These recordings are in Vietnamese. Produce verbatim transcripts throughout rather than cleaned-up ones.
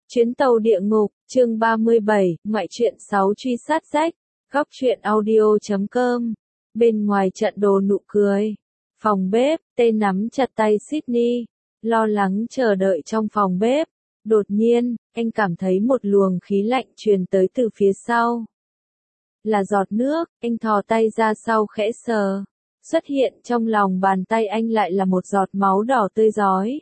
Chuyến tàu địa ngục, chương ba mươi bảy, ngoại truyện sáu truy sát Jack, góc truyện audio chấm com. Bên ngoài trận đồ nụ cười. Phòng bếp, Tê nắm chặt tay Sydney, lo lắng chờ đợi trong phòng bếp. Đột nhiên, anh cảm thấy một luồng khí lạnh truyền tới từ phía sau. Là giọt nước, anh thò tay ra sau khẽ sờ. Xuất hiện trong lòng bàn tay anh lại là một giọt máu đỏ tươi rói.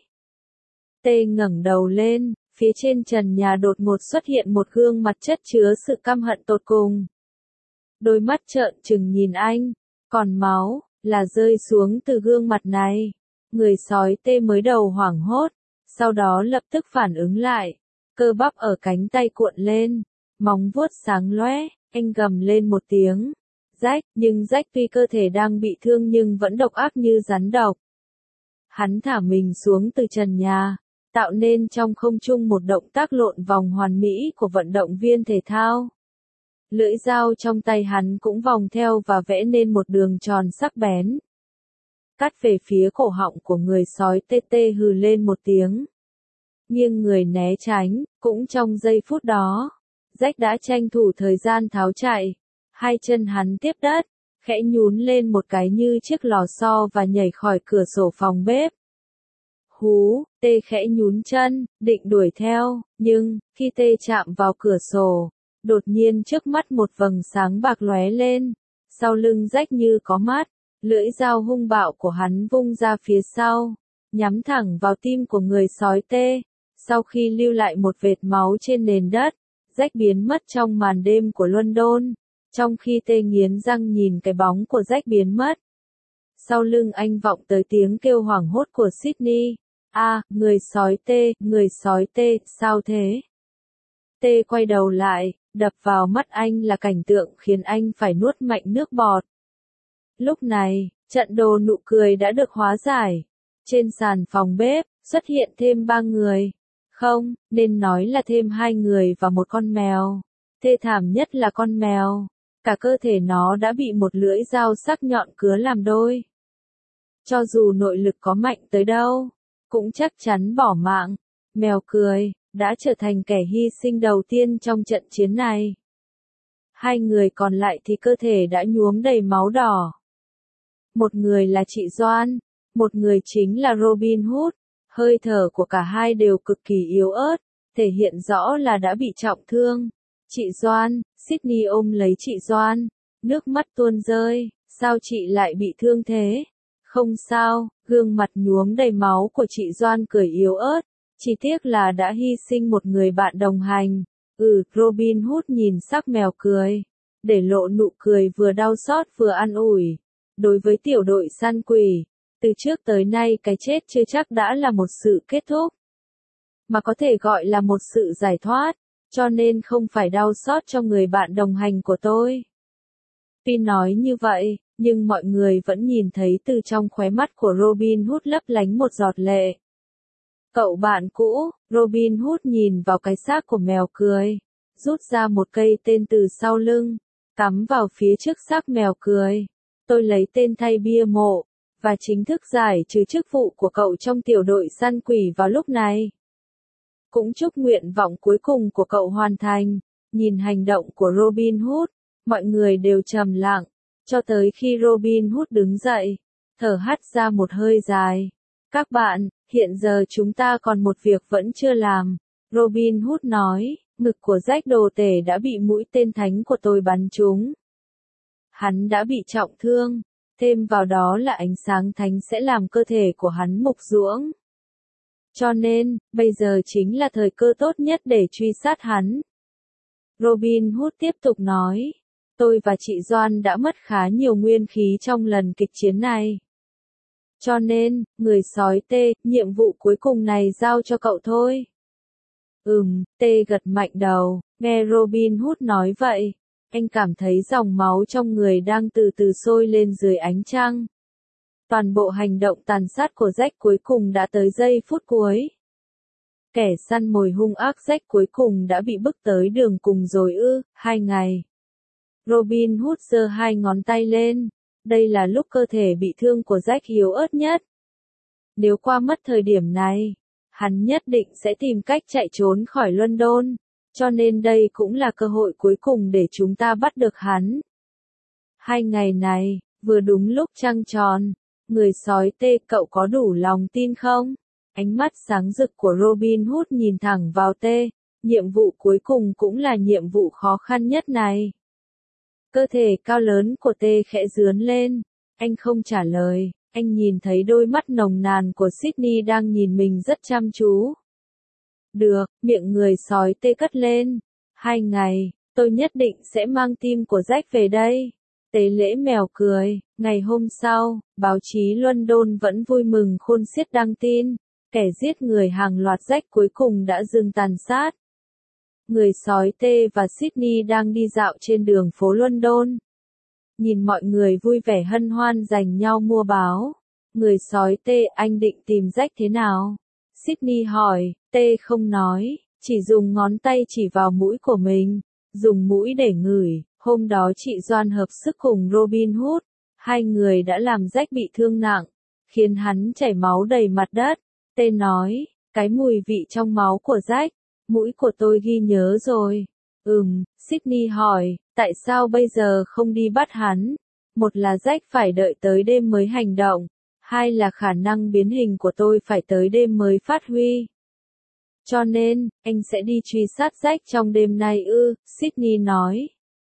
Tê ngẩng đầu lên, phía trên trần nhà đột ngột xuất hiện một gương mặt chất chứa sự căm hận tột cùng. Đôi mắt trợn trừng nhìn anh, còn máu, là rơi xuống từ gương mặt này. Người sói Tê mới đầu hoảng hốt, sau đó lập tức phản ứng lại. Cơ bắp ở cánh tay cuộn lên, móng vuốt sáng lóe, anh gầm lên một tiếng. Jack, nhưng Jack tuy cơ thể đang bị thương nhưng vẫn độc ác như rắn độc. Hắn thả mình xuống từ trần nhà, tạo nên trong không trung một động tác lộn vòng hoàn mỹ của vận động viên thể thao. Lưỡi dao trong tay hắn cũng vòng theo và vẽ nên một đường tròn sắc bén. Cắt về phía cổ họng của người sói Tê Tê hừ lên một tiếng. Nhưng người né tránh, cũng trong giây phút đó, Jack đã tranh thủ thời gian tháo chạy. Hai chân hắn tiếp đất, khẽ nhún lên một cái như chiếc lò xo và nhảy khỏi cửa sổ phòng bếp. Hú, Tê khẽ nhún chân, định đuổi theo, nhưng, khi Tê chạm vào cửa sổ, đột nhiên trước mắt một vầng sáng bạc lóe lên, sau lưng Jack như có mắt, lưỡi dao hung bạo của hắn vung ra phía sau, nhắm thẳng vào tim của người sói Tê. Sau khi lưu lại một vệt máu trên nền đất, Jack biến mất trong màn đêm của London, trong khi Tê nghiến răng nhìn cái bóng của Jack biến mất. Sau lưng anh vọng tới tiếng kêu hoảng hốt của Sydney. A, à, người sói Tê, người sói Tê, sao thế? Tê quay đầu lại, đập vào mắt anh là cảnh tượng khiến anh phải nuốt mạnh nước bọt. Lúc này, trận đồ nụ cười đã được hóa giải. Trên sàn phòng bếp, xuất hiện thêm ba người. Không, nên nói là thêm hai người và một con mèo. Thê thảm nhất là con mèo. Cả cơ thể nó đã bị một lưỡi dao sắc nhọn cứa làm đôi. Cho dù nội lực có mạnh tới đâu, cũng chắc chắn bỏ mạng. Mèo cười, đã trở thành kẻ hy sinh đầu tiên trong trận chiến này. Hai người còn lại thì cơ thể đã nhuốm đầy máu đỏ. Một người là chị Doan, một người chính là Robin Hood. Hơi thở của cả hai đều cực kỳ yếu ớt, thể hiện rõ là đã bị trọng thương. Chị Doan, Sydney ôm lấy chị Doan, nước mắt tuôn rơi, sao chị lại bị thương thế? Không sao, gương mặt nhuốm đầy máu của chị Doan cười yếu ớt, chỉ tiếc là đã hy sinh một người bạn đồng hành. Ừ, Robin Hood nhìn sắc mèo cười, để lộ nụ cười vừa đau xót vừa an ủi. Đối với tiểu đội săn quỷ, từ trước tới nay cái chết chưa chắc đã là một sự kết thúc, mà có thể gọi là một sự giải thoát, cho nên không phải đau xót cho người bạn đồng hành của tôi. Tuy nói như vậy, nhưng mọi người vẫn nhìn thấy từ trong khóe mắt của Robin Hood lấp lánh một giọt lệ. Cậu bạn cũ, Robin Hood nhìn vào cái xác của mèo cười, rút ra một cây tên từ sau lưng, cắm vào phía trước xác mèo cười. Tôi lấy tên thay bia mộ, và chính thức giải trừ chức vụ của cậu trong tiểu đội săn quỷ vào lúc này. Cũng chúc nguyện vọng cuối cùng của cậu hoàn thành. Nhìn hành động của Robin Hood, mọi người đều trầm lặng, cho tới khi Robin Hood đứng dậy, thở hắt ra một hơi dài. Các bạn, hiện giờ chúng ta còn một việc vẫn chưa làm. Robin Hood nói, ngực của Jack đồ tể đã bị mũi tên thánh của tôi bắn trúng. Hắn đã bị trọng thương, thêm vào đó là ánh sáng thánh sẽ làm cơ thể của hắn mục ruỗng. Cho nên, bây giờ chính là thời cơ tốt nhất để truy sát hắn. Robin Hood tiếp tục nói, tôi và chị Doan đã mất khá nhiều nguyên khí trong lần kịch chiến này. Cho nên, người sói Tê, nhiệm vụ cuối cùng này giao cho cậu thôi. Ừm, Tê gật mạnh đầu, nghe Robin Hood nói vậy, anh cảm thấy dòng máu trong người đang từ từ sôi lên dưới ánh trăng. Toàn bộ hành động tàn sát của Jack cuối cùng đã tới giây phút cuối. Kẻ săn mồi hung ác Jack cuối cùng đã bị bức tới đường cùng rồi ư, hai ngày. Robin Hood giơ hai ngón tay lên, đây là lúc cơ thể bị thương của Jack yếu ớt nhất. Nếu qua mất thời điểm này, Hắn nhất định sẽ tìm cách chạy trốn khỏi London, cho nên đây cũng là cơ hội cuối cùng để chúng ta bắt được hắn. Hai ngày này, vừa đúng lúc trăng tròn, người sói tê, cậu có đủ lòng tin không? Ánh mắt sáng rực của Robin Hood nhìn thẳng vào tê, nhiệm vụ cuối cùng cũng là nhiệm vụ khó khăn nhất này. Cơ thể cao lớn của tê khẽ rướn lên, anh không trả lời, anh nhìn thấy đôi mắt nồng nàn của Sydney đang nhìn mình rất chăm chú. Được, miệng người sói tê cất lên, hai ngày, tôi nhất định sẽ mang tim của Jack về đây. Tế lễ mèo cười, ngày hôm sau, báo chí London vẫn vui mừng khôn xiết đăng tin, kẻ giết người hàng loạt Jack cuối cùng đã dừng tàn sát. Người sói tê và Sydney đang đi dạo trên đường phố London. Nhìn mọi người vui vẻ hân hoan giành nhau mua báo. Người sói tê, anh định tìm Jack thế nào? Sydney hỏi, tê không nói, chỉ dùng ngón tay chỉ vào mũi của mình, dùng mũi để ngửi. Hôm đó chị Doan hợp sức cùng Robin Hood, hai người đã làm Jack bị thương nặng, khiến hắn chảy máu đầy mặt đất. Tê nói, cái mùi vị trong máu của Jack, mũi của tôi ghi nhớ rồi. Ừm, Sydney hỏi, tại sao bây giờ không đi bắt hắn? Một là Jack phải đợi tới đêm mới hành động, hai là khả năng biến hình của tôi phải tới đêm mới phát huy. Cho nên, anh sẽ đi truy sát Jack trong đêm nay ư, Sydney nói.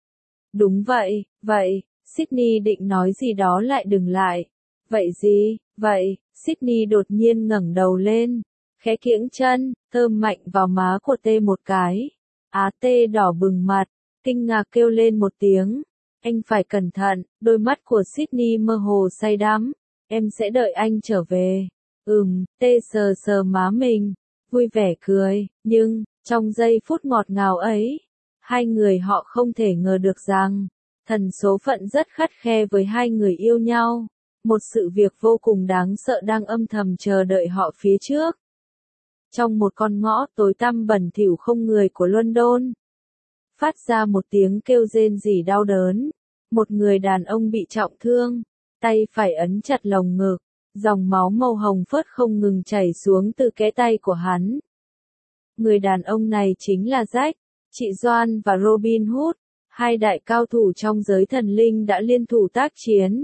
Đúng vậy, vậy, Sydney định nói gì đó lại đừng lại. Vậy gì, vậy, Sydney đột nhiên ngẩng đầu lên, khẽ kiễng chân, thơm mạnh vào má của tê một cái. Á tê đỏ bừng mặt, kinh ngạc kêu lên một tiếng. Anh phải cẩn thận, đôi mắt của Sydney mơ hồ say đắm. Em sẽ đợi anh trở về. Ừm, tê sờ sờ má mình, vui vẻ cười, nhưng, trong giây phút ngọt ngào ấy, hai người họ không thể ngờ được rằng, thần số phận rất khắt khe với hai người yêu nhau. Một sự việc vô cùng đáng sợ đang âm thầm chờ đợi họ phía trước. Trong một con ngõ tối tăm bẩn thỉu không người của London, phát ra một tiếng kêu rên rỉ đau đớn. Một người đàn ông bị trọng thương, tay phải ấn chặt lồng ngực, dòng máu màu hồng phớt không ngừng chảy xuống từ kẽ tay của hắn. Người đàn ông này chính là Jack. Chị Doan và Robin Hood, hai đại cao thủ trong giới thần linh đã liên thủ tác chiến,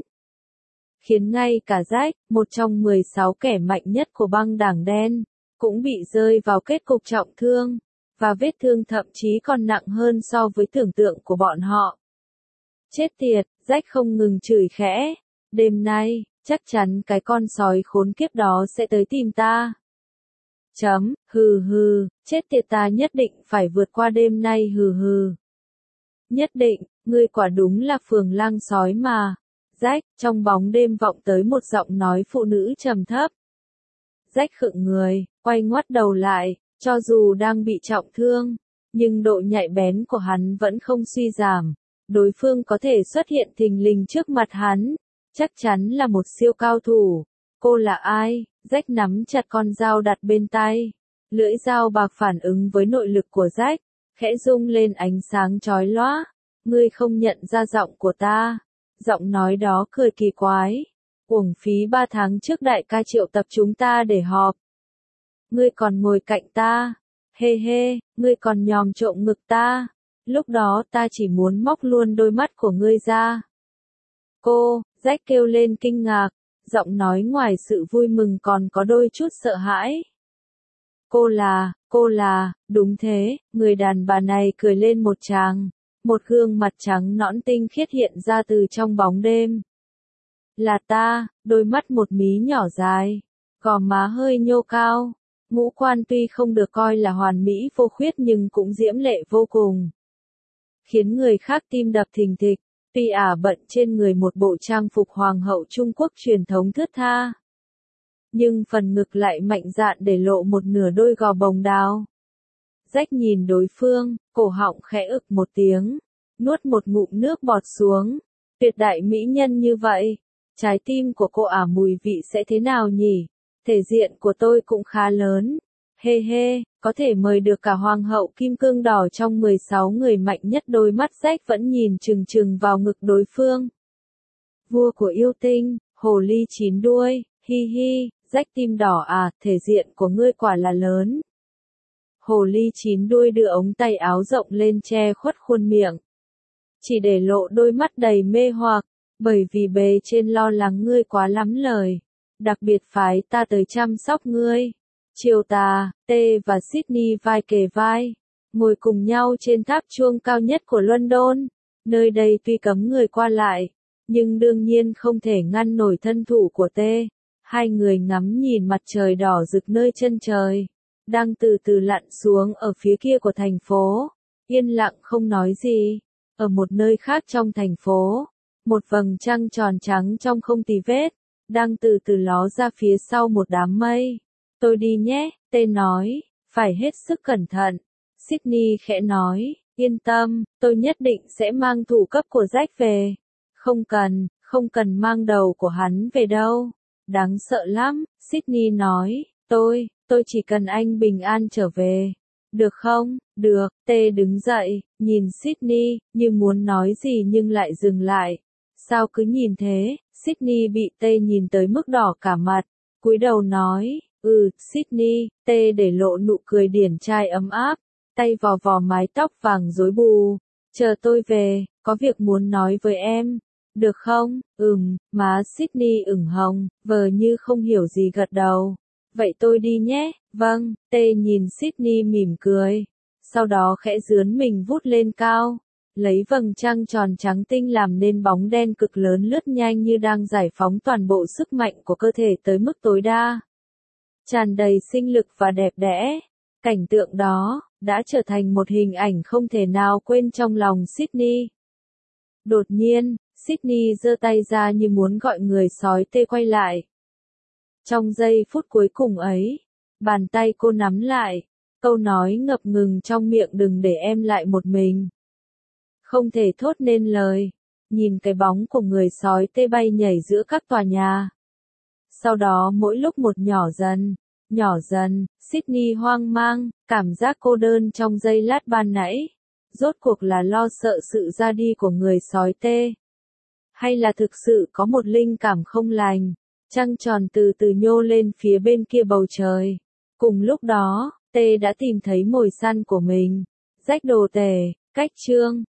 khiến ngay cả Jack, một trong mười sáu kẻ mạnh nhất của băng đảng đen, cũng bị rơi vào kết cục trọng thương, và vết thương thậm chí còn nặng hơn so với tưởng tượng của bọn họ. Chết tiệt, Jack không ngừng chửi khẽ, đêm nay, chắc chắn cái con sói khốn kiếp đó sẽ tới tìm ta. Chấm, hừ hừ, chết tiệt, ta nhất định phải vượt qua đêm nay, hừ hừ. Nhất định, ngươi quả đúng là phường lang sói mà. Jack, trong bóng đêm vọng tới một giọng nói phụ nữ trầm thấp. Jack khựng người, quay ngoắt đầu lại, cho dù đang bị trọng thương, nhưng độ nhạy bén của hắn vẫn không suy giảm. Đối phương có thể xuất hiện thình lình trước mặt hắn, chắc chắn là một siêu cao thủ. Cô là ai? Jack nắm chặt con dao đặt bên tay. Lưỡi dao bạc phản ứng với nội lực của Jack, khẽ rung lên ánh sáng chói lóa. Ngươi không nhận ra giọng của ta. Giọng nói đó cười kỳ quái. Uổng phí ba tháng trước đại ca triệu tập chúng ta để họp. Ngươi còn ngồi cạnh ta. Hê hê, ngươi còn nhòm trộm ngực ta. Lúc đó ta chỉ muốn móc luôn đôi mắt của ngươi ra. Cô, Jack kêu lên kinh ngạc. Giọng nói ngoài sự vui mừng còn có đôi chút sợ hãi. Cô là, cô là, đúng thế, người đàn bà này cười lên một tràng. Một gương mặt trắng nõn tinh khiết hiện ra từ trong bóng đêm. Là ta, đôi mắt một mí nhỏ dài, gò má hơi nhô cao. Ngũ quan tuy không được coi là hoàn mỹ vô khuyết nhưng cũng diễm lệ vô cùng, khiến người khác tim đập thình thịch. Tuy ả bận trên người một bộ trang phục hoàng hậu Trung Quốc truyền thống thướt tha, nhưng phần ngực lại mạnh dạn để lộ một nửa đôi gò bồng đào. Jack nhìn đối phương, cổ họng khẽ ực một tiếng, nuốt một ngụm nước bọt xuống. Tuyệt đại mỹ nhân như vậy, trái tim của cô ả mùi vị sẽ thế nào nhỉ? Thể diện của tôi cũng khá lớn. Hê hê, có thể mời được cả hoàng hậu kim cương đỏ trong mười sáu người mạnh nhất. Đôi mắt Jack vẫn nhìn chừng chừng vào ngực đối phương. Vua của yêu tinh, hồ ly chín đuôi, hi hi, Rách tim đỏ à, thể diện của ngươi quả là lớn. Hồ ly chín đuôi đưa ống tay áo rộng lên che khuất khuôn miệng. Chỉ để lộ đôi mắt đầy mê hoặc, bởi vì bề trên lo lắng ngươi quá lắm lời. Đặc biệt phái ta tới chăm sóc ngươi. Chiều tà, Tê và Sydney vai kề vai, ngồi cùng nhau trên tháp chuông cao nhất của London. Nơi đây tuy cấm người qua lại, nhưng đương nhiên không thể ngăn nổi thân thủ của Tê. Hai người ngắm nhìn mặt trời đỏ rực nơi chân trời, đang từ từ lặn xuống ở phía kia của thành phố. Yên lặng không nói gì. Ở một nơi khác trong thành phố, một vầng trăng tròn trắng trong không tì vết, đang từ từ ló ra phía sau một đám mây. Tôi đi nhé, Tê nói, phải hết sức cẩn thận. Sydney khẽ nói, yên tâm, tôi nhất định sẽ mang thủ cấp của Jack về. Không cần, không cần mang đầu của hắn về đâu. Đáng sợ lắm, Sydney nói, tôi, tôi chỉ cần anh bình an trở về. Được không? Được, Tê đứng dậy, nhìn Sydney, như muốn nói gì nhưng lại dừng lại. Sao cứ nhìn thế? Sydney bị Tê nhìn tới mức đỏ cả mặt, cúi đầu nói, ừ, Sydney. Tê để lộ nụ cười điển trai ấm áp, tay vò vò mái tóc vàng rối bù. Chờ tôi về, có việc muốn nói với em. Được không? Ừm, má Sydney ửng hồng, vờ như không hiểu gì gật đầu. Vậy tôi đi nhé. Vâng, Tê nhìn Sydney mỉm cười. Sau đó khẽ dướn mình vút lên cao, lấy vầng trăng tròn trắng tinh làm nên bóng đen cực lớn lướt nhanh như đang giải phóng toàn bộ sức mạnh của cơ thể tới mức tối đa. Tràn đầy sinh lực và đẹp đẽ. Cảnh tượng đó đã trở thành một hình ảnh không thể nào quên trong lòng Sydney. Đột nhiên, Sydney giơ tay ra như muốn gọi người sói Tê quay lại. Trong giây phút cuối cùng ấy, bàn tay cô nắm lại, câu nói ngập ngừng trong miệng đừng để em lại một mình. Không thể thốt nên lời, nhìn cái bóng của người sói Tê bay nhảy giữa các tòa nhà. Sau đó mỗi lúc một nhỏ dần, nhỏ dần, Sydney hoang mang, cảm giác cô đơn trong giây lát ban nãy. Rốt cuộc là lo sợ sự ra đi của người sói Tê, hay là thực sự có một linh cảm không lành. Trăng tròn từ từ nhô lên phía bên kia bầu trời. Cùng lúc đó, Tê đã tìm thấy mồi săn của mình. Rách đồ tể, cách chương.